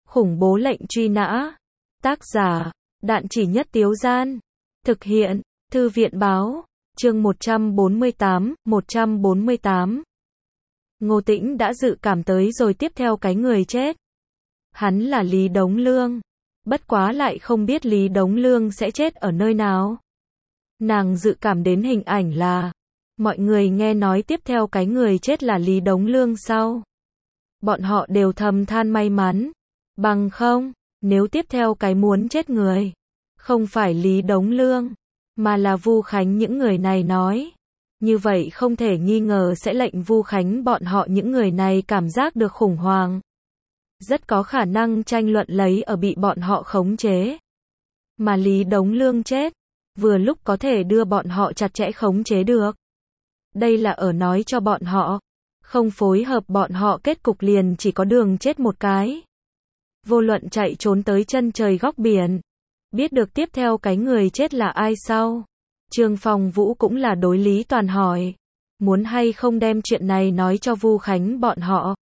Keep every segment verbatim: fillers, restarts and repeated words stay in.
Khủng bố lệnh truy nã. Tác giả, Đạn Chỉ Nhất Tiếu Gian. Thực hiện, Thư viện Báo. Chương một trăm bốn mươi tám, một trăm bốn mươi tám. Ngô Tĩnh đã dự cảm tới rồi tiếp theo cái người chết. Hắn là Lý Đống Lương. Bất quá lại không biết Lý Đống Lương sẽ chết ở nơi nào. Nàng dự cảm đến hình ảnh là, mọi người nghe nói tiếp theo cái người chết là Lý Đống Lương sau. Bọn họ đều thầm than may mắn. Bằng không, nếu tiếp theo cái muốn chết người, không phải Lý Đống Lương, mà là Vu Khánh những người này nói. Như vậy không thể nghi ngờ sẽ lệnh Vu Khánh bọn họ những người này cảm giác được khủng hoảng. Rất có khả năng tranh luận lấy ở bị bọn họ khống chế. Mà Lý Đống Lương chết, vừa lúc có thể đưa bọn họ chặt chẽ khống chế được. Đây là ở nói cho bọn họ, không phối hợp bọn họ kết cục liền chỉ có đường chết một cái. Vô luận chạy trốn tới chân trời góc biển, biết được tiếp theo cái người chết là ai sau. Trương Phong Vũ cũng là đối Lý Toàn hỏi, muốn hay không đem chuyện này nói cho Vu Khánh bọn họ.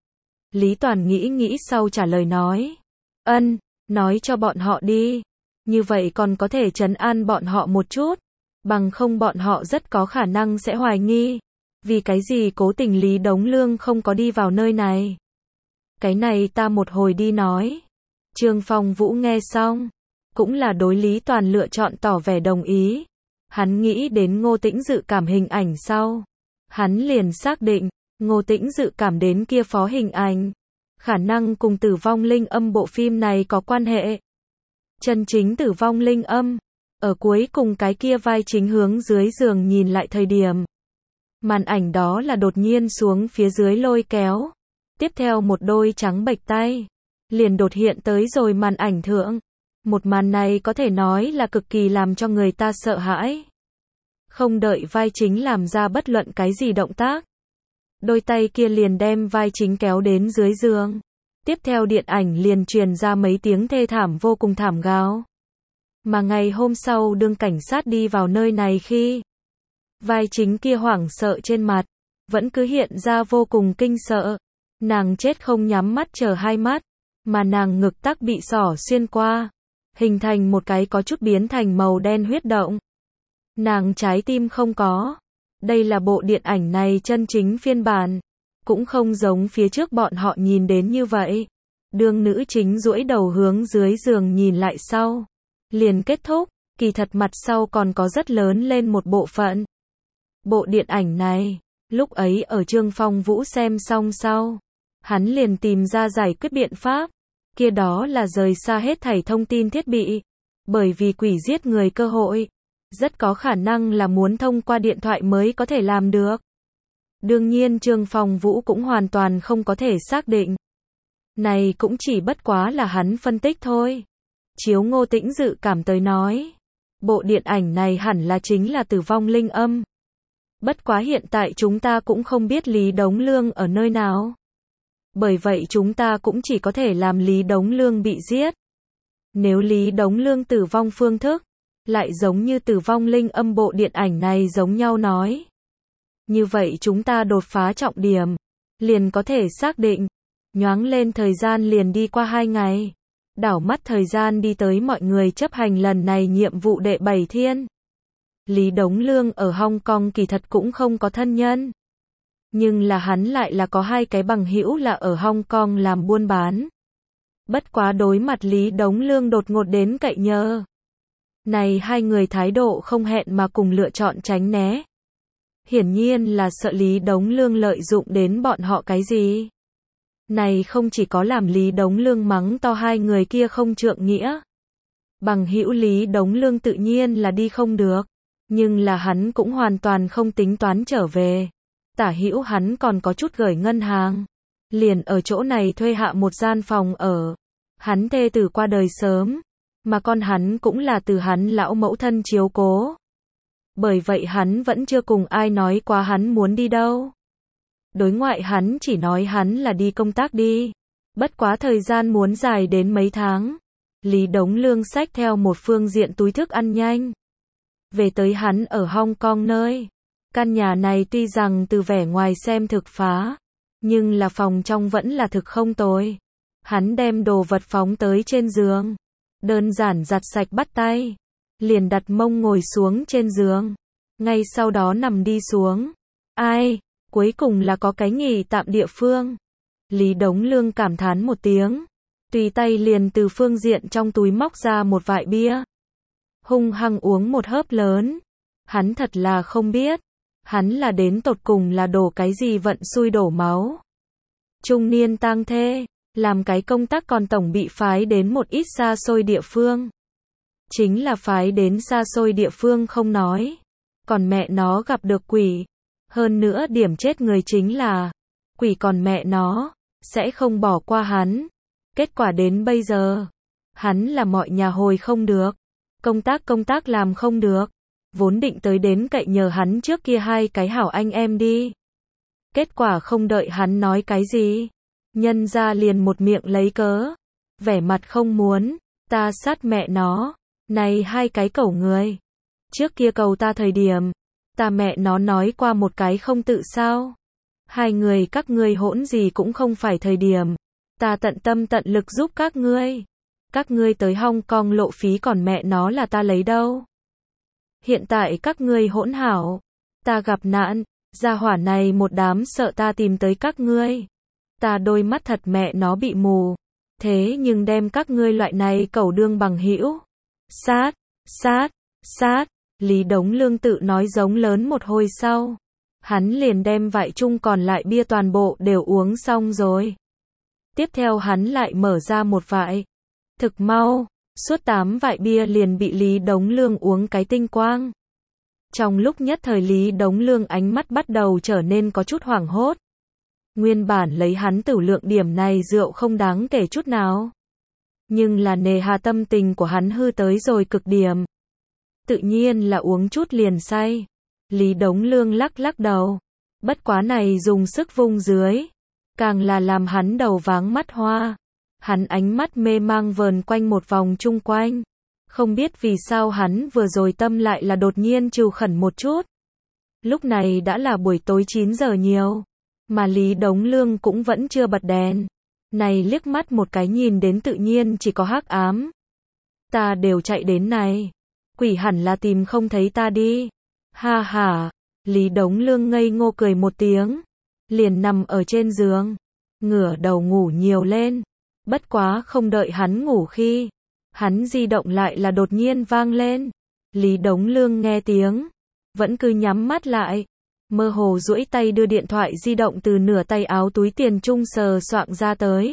Lý Toàn nghĩ nghĩ sau trả lời nói, ân, nói cho bọn họ đi, như vậy còn có thể trấn an bọn họ một chút, bằng không bọn họ rất có khả năng sẽ hoài nghi, vì cái gì cố tình Lý Đống Lương không có đi vào nơi này. Cái này ta một hồi đi nói. Trương Phong Vũ nghe xong, cũng là đối Lý Toàn lựa chọn tỏ vẻ đồng ý. Hắn nghĩ đến Ngô Tĩnh dự cảm hình ảnh sau. Hắn liền xác định, Ngô Tĩnh dự cảm đến kia phó hình ảnh. Khả năng cùng Tử Vong Linh Âm bộ phim này có quan hệ. Chân chính Tử Vong Linh Âm, ở cuối cùng cái kia vai chính hướng dưới giường nhìn lại thời điểm. Màn ảnh đó là đột nhiên xuống phía dưới lôi kéo. Tiếp theo một đôi trắng bệch tay, liền đột hiện tới rồi màn ảnh thượng. Một màn này có thể nói là cực kỳ làm cho người ta sợ hãi. Không đợi vai chính làm ra bất luận cái gì động tác. Đôi tay kia liền đem vai chính kéo đến dưới giường. Tiếp theo điện ảnh liền truyền ra mấy tiếng thê thảm vô cùng thảm gào. Mà ngày hôm sau đương cảnh sát đi vào nơi này khi vai chính kia hoảng sợ trên mặt, vẫn cứ hiện ra vô cùng kinh sợ. Nàng chết không nhắm mắt chờ hai mắt, mà nàng ngực tắc bị xỏ xuyên qua, hình thành một cái có chút biến thành màu đen huyết động. Nàng trái tim không có. Đây là bộ điện ảnh này chân chính phiên bản, cũng không giống phía trước bọn họ nhìn đến như vậy. Đương nữ chính duỗi đầu hướng dưới giường nhìn lại sau, liền kết thúc, kỳ thật mặt sau còn có rất lớn lên một bộ phận. Bộ điện ảnh này, lúc ấy ở Trương Phong Vũ xem xong sau, hắn liền tìm ra giải quyết biện pháp, kia đó là rời xa hết thảy thông tin thiết bị, bởi vì quỷ giết người cơ hội, rất có khả năng là muốn thông qua điện thoại mới có thể làm được. Đương nhiên Trương Phong Vũ cũng hoàn toàn không có thể xác định. Này cũng chỉ bất quá là hắn phân tích thôi. Chiếu Ngô Tĩnh dự cảm tới nói, bộ điện ảnh này hẳn là chính là Tử Vong Linh Âm. Bất quá hiện tại chúng ta cũng không biết Lý Đống Lương ở nơi nào. Bởi vậy chúng ta cũng chỉ có thể làm Lý Đống Lương bị giết. Nếu Lý Đống Lương tử vong phương thức, lại giống như Tử Vong Linh Âm bộ điện ảnh này giống nhau nói. Như vậy chúng ta đột phá trọng điểm, liền có thể xác định, nhoáng lên thời gian liền đi qua hai ngày. Đảo mắt thời gian đi tới mọi người chấp hành lần này nhiệm vụ đệ bảy thiên. Lý Đống Lương ở Hong Kong kỳ thật cũng không có thân nhân. Nhưng là hắn lại là có hai cái bằng hữu là ở Hong Kong làm buôn bán. Bất quá đối mặt Lý Đống Lương đột ngột đến cậy nhờ. Này hai người thái độ không hẹn mà cùng lựa chọn tránh né. Hiển nhiên là sợ Lý Đống Lương lợi dụng đến bọn họ cái gì. Này không chỉ có làm Lý Đống Lương mắng to hai người kia không trượng nghĩa. Bằng hữu Lý Đống Lương tự nhiên là đi không được. Nhưng là hắn cũng hoàn toàn không tính toán trở về. Tả hữu hắn còn có chút gửi ngân hàng. Liền ở chỗ này thuê hạ một gian phòng ở. Hắn thê tử qua đời sớm. Mà con hắn cũng là từ hắn lão mẫu thân chiếu cố. Bởi vậy hắn vẫn chưa cùng ai nói qua hắn muốn đi đâu. Đối ngoại hắn chỉ nói hắn là đi công tác đi. Bất quá thời gian muốn dài đến mấy tháng. Lý Đống Lương xách theo một phương diện túi thức ăn nhanh. Về tới hắn ở Hong Kong nơi. Căn nhà này tuy rằng từ vẻ ngoài xem thực phá, nhưng là phòng trong vẫn là thực không tồi. Hắn đem đồ vật phóng tới trên giường. Đơn giản giặt sạch bắt tay. Liền đặt mông ngồi xuống trên giường. Ngay sau đó nằm đi xuống. Ai, cuối cùng là có cái nghỉ tạm địa phương. Lý Đống Lương cảm thán một tiếng. Tùy tay liền từ phương diện trong túi móc ra một vại bia. Hung hăng uống một hớp lớn. Hắn thật là không biết. Hắn là đến tột cùng là đổ cái gì vận xui đổ máu. Trung niên tang thê. Làm cái công tác còn tổng bị phái đến một ít xa xôi địa phương. Chính là phái đến xa xôi địa phương không nói. Còn mẹ nó gặp được quỷ. Hơn nữa điểm chết người chính là quỷ còn mẹ nó sẽ không bỏ qua hắn. Kết quả đến bây giờ, hắn là mọi nhà hồi không được. Công tác công tác làm không được. Vốn định tới đến cậy nhờ hắn trước kia hai cái hảo anh em đi. Kết quả không đợi hắn nói cái gì. Nhân ra liền một miệng lấy cớ. Vẻ mặt không muốn. Ta sát mẹ nó. Này hai cái cẩu người. Trước kia cầu ta thời điểm. Ta mẹ nó nói qua một cái không tự sao. Hai người các ngươi hỗn gì cũng không phải thời điểm. Ta tận tâm tận lực giúp các ngươi. Các ngươi tới Hong Kong lộ phí còn mẹ nó là ta lấy đâu. Hiện tại các ngươi hỗn hảo. Ta gặp nạn. Gia hỏa này một đám sợ ta tìm tới các ngươi. Ta đôi mắt thật mẹ nó bị mù. Thế nhưng đem các ngươi loại này cẩu đương bằng hữu. Sát, sát, sát. Lý Đống Lương tự nói giống lớn một hồi sau. Hắn liền đem vại chung còn lại bia toàn bộ đều uống xong rồi. Tiếp theo hắn lại mở ra một vại. Thực mau, suốt tám vại bia liền bị Lý Đống Lương uống cái tinh quang. Trong lúc nhất thời Lý Đống Lương ánh mắt bắt đầu trở nên có chút hoảng hốt. Nguyên bản lấy hắn tửu lượng điểm này rượu không đáng kể chút nào. Nhưng là nề hà tâm tình của hắn hư tới rồi cực điểm. Tự nhiên là uống chút liền say. Lý Đống Lương lắc lắc đầu. Bất quá này dùng sức vung dưới. Càng là làm hắn đầu váng mắt hoa. Hắn ánh mắt mê mang vờn quanh một vòng chung quanh. Không biết vì sao hắn vừa rồi tâm lại là đột nhiên trừu khẩn một chút. Lúc này đã là buổi tối chín giờ nhiều. Mà Lý Đống Lương cũng vẫn chưa bật đèn. Này liếc mắt một cái nhìn đến tự nhiên chỉ có hắc ám. Ta đều chạy đến này. Quỷ hẳn là tìm không thấy ta đi. Ha ha. Lý Đống Lương ngây ngô cười một tiếng. Liền nằm ở trên giường. Ngửa đầu ngủ nhiều lên. Bất quá không đợi hắn ngủ khi. Hắn di động lại là đột nhiên vang lên. Lý Đống Lương nghe tiếng. Vẫn cứ nhắm mắt lại. Mơ hồ duỗi tay đưa điện thoại di động từ nửa tay áo túi tiền trung sờ soạng ra tới.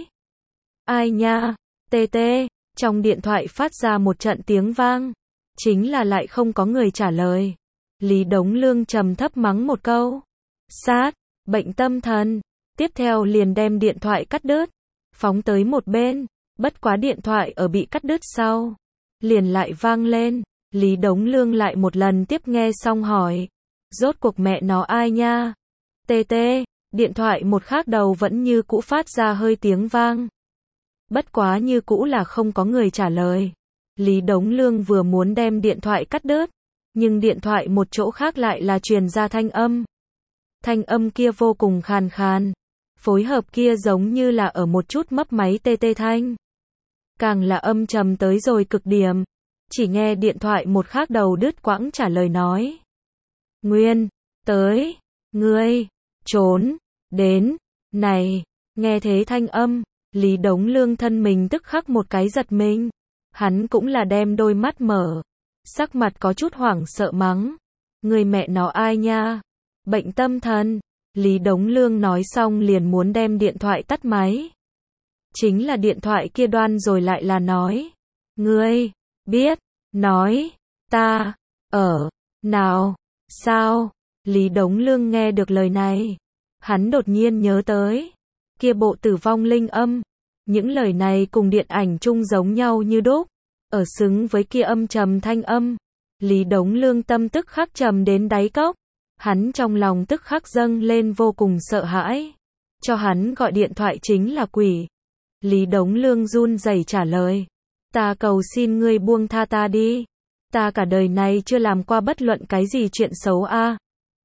Ai nha, tê tê, trong điện thoại phát ra một trận tiếng vang. Chính là lại không có người trả lời. Lý Đống Lương trầm thấp mắng một câu. Sát, bệnh tâm thần. Tiếp theo liền đem điện thoại cắt đứt. Phóng tới một bên. Bất quá điện thoại ở bị cắt đứt sau. Liền lại vang lên. Lý Đống Lương lại một lần tiếp nghe xong hỏi. Rốt cuộc mẹ nó ai nha? Tê tê, điện thoại một khác đầu vẫn như cũ phát ra hơi tiếng vang. Bất quá như cũ là không có người trả lời. Lý Đống Lương vừa muốn đem điện thoại cắt đứt, nhưng điện thoại một chỗ khác lại là truyền ra thanh âm. Thanh âm kia vô cùng khàn khàn. Phối hợp kia giống như là ở một chút mấp máy tê tê thanh. Càng là âm trầm tới rồi cực điểm. Chỉ nghe điện thoại một khác đầu đứt quãng trả lời nói. Nguyên, tới, ngươi, trốn, đến, này, nghe thế thanh âm, Lý Đống Lương thân mình tức khắc một cái giật mình. Hắn cũng là đem đôi mắt mở, sắc mặt có chút hoảng sợ mắng. Người mẹ nó ai nha? Bệnh tâm thần. Lý Đống Lương nói xong liền muốn đem điện thoại tắt máy. Chính là điện thoại kia đoan rồi lại là nói. Ngươi, biết, nói, ta, ở, nào, sao? Lý Đống Lương nghe được lời này. Hắn đột nhiên nhớ tới. Kia bộ tử vong linh âm. Những lời này cùng điện ảnh chung giống nhau như đúc. Ở xứng với kia âm trầm thanh âm. Lý Đống Lương tâm tức khắc trầm đến đáy cốc. Hắn trong lòng tức khắc dâng lên vô cùng sợ hãi. Cho hắn gọi điện thoại chính là quỷ. Lý Đống Lương run rẩy trả lời. Ta cầu xin ngươi buông tha ta đi. Ta cả đời này chưa làm qua bất luận cái gì chuyện xấu a. À.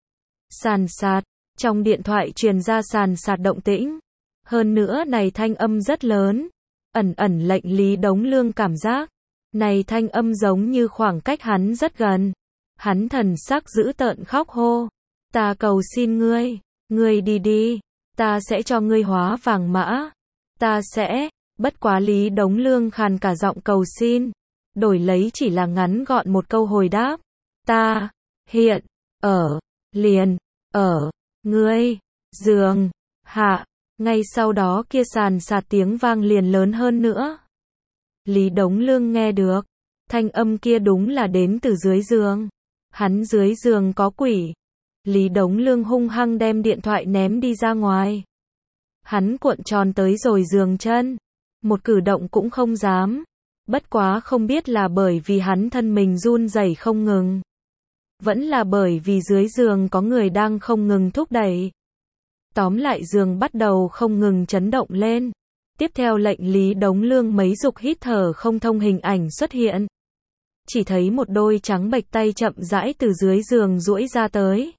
Sàn sạt. Trong điện thoại truyền ra sàn sạt động tĩnh. Hơn nữa này thanh âm rất lớn. ẩn ẩn lệnh Lý Đống Lương cảm giác. Này thanh âm giống như khoảng cách hắn rất gần. Hắn thần sắc dữ tợn khóc hô. Ta cầu xin ngươi, ngươi đi đi, ta sẽ cho ngươi hóa vàng mã. Ta sẽ, bất quá Lý Đống Lương khàn cả giọng cầu xin. Đổi lấy chỉ là ngắn gọn một câu hồi đáp. Ta, hiện, ở, liền, ở, ngươi, giường, hạ. Ngay sau đó kia sàn sạt tiếng vang liền lớn hơn nữa. Lý Đống Lương nghe được. Thanh âm kia đúng là đến từ dưới giường. Hắn dưới giường có quỷ. Lý Đống Lương hung hăng đem điện thoại ném đi ra ngoài. Hắn cuộn tròn tới rồi giường chân. Một cử động cũng không dám. Bất quá không biết là bởi vì hắn thân mình run rẩy không ngừng. Vẫn là bởi vì dưới giường có người đang không ngừng thúc đẩy. Tóm lại giường bắt đầu không ngừng chấn động lên. Tiếp theo lệnh Lý Đống Lương mấy dục hít thở không thông hình ảnh xuất hiện. Chỉ thấy một đôi trắng bệch tay chậm rãi từ dưới giường duỗi ra tới.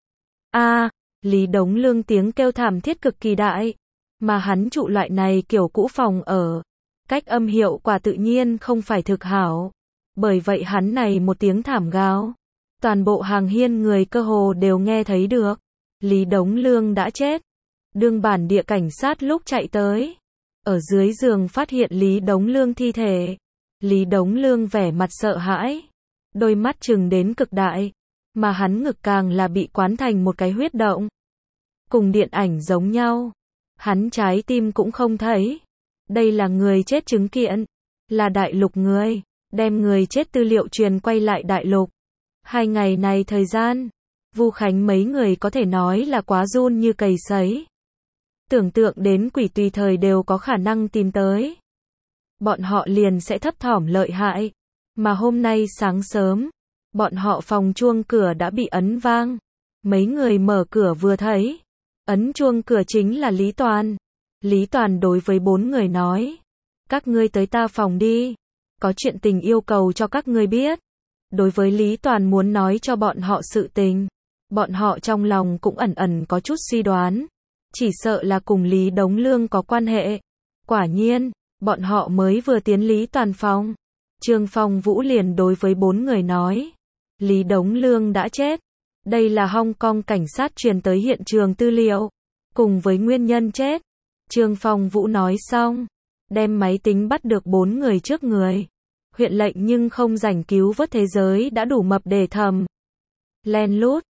A, à, Lý Đống Lương tiếng kêu thảm thiết cực kỳ đại. Mà hắn trụ loại này kiểu cũ phòng ở. Cách âm hiệu quả tự nhiên không phải thực hảo. Bởi vậy hắn này một tiếng thảm gào. Toàn bộ hàng hiên người cơ hồ đều nghe thấy được. Lý Đống Lương đã chết. Đương bản địa cảnh sát lúc chạy tới. Ở dưới giường phát hiện Lý Đống Lương thi thể. Lý Đống Lương vẻ mặt sợ hãi. Đôi mắt trừng đến cực đại. Mà hắn ngực càng là bị quán thành một cái huyết động. Cùng điện ảnh giống nhau. Hắn trái tim cũng không thấy. Đây là người chết chứng kiện. Là đại lục người. Đem người chết tư liệu truyền quay lại đại lục. Hai ngày này thời gian. Vu Khánh mấy người có thể nói là quá run như cầy sấy. Tưởng tượng đến quỷ tùy thời đều có khả năng tìm tới. Bọn họ liền sẽ thấp thỏm lợi hại. Mà hôm nay sáng sớm, bọn họ phòng chuông cửa đã bị ấn vang. Mấy người mở cửa vừa thấy. Ấn chuông cửa chính là Lý Toàn. Lý Toàn đối với bốn người nói. Các ngươi tới ta phòng đi. Có chuyện tình yêu cầu cho các ngươi biết. Đối với Lý Toàn muốn nói cho bọn họ sự tình. Bọn họ trong lòng cũng ẩn ẩn có chút suy đoán. Chỉ sợ là cùng Lý Đống Lương có quan hệ. Quả nhiên, bọn họ mới vừa tiến Lý Toàn phòng. Trương Phong Vũ liền đối với bốn người nói. Lý Đống Lương đã chết. Đây là Hong Kong cảnh sát truyền tới hiện trường tư liệu. Cùng với nguyên nhân chết. Trương Phong Vũ nói xong. Đem máy tính bắt được bốn người trước người. Huyện lệnh nhưng không rảnh cứu vớt thế giới đã đủ mập để thầm. Len lút.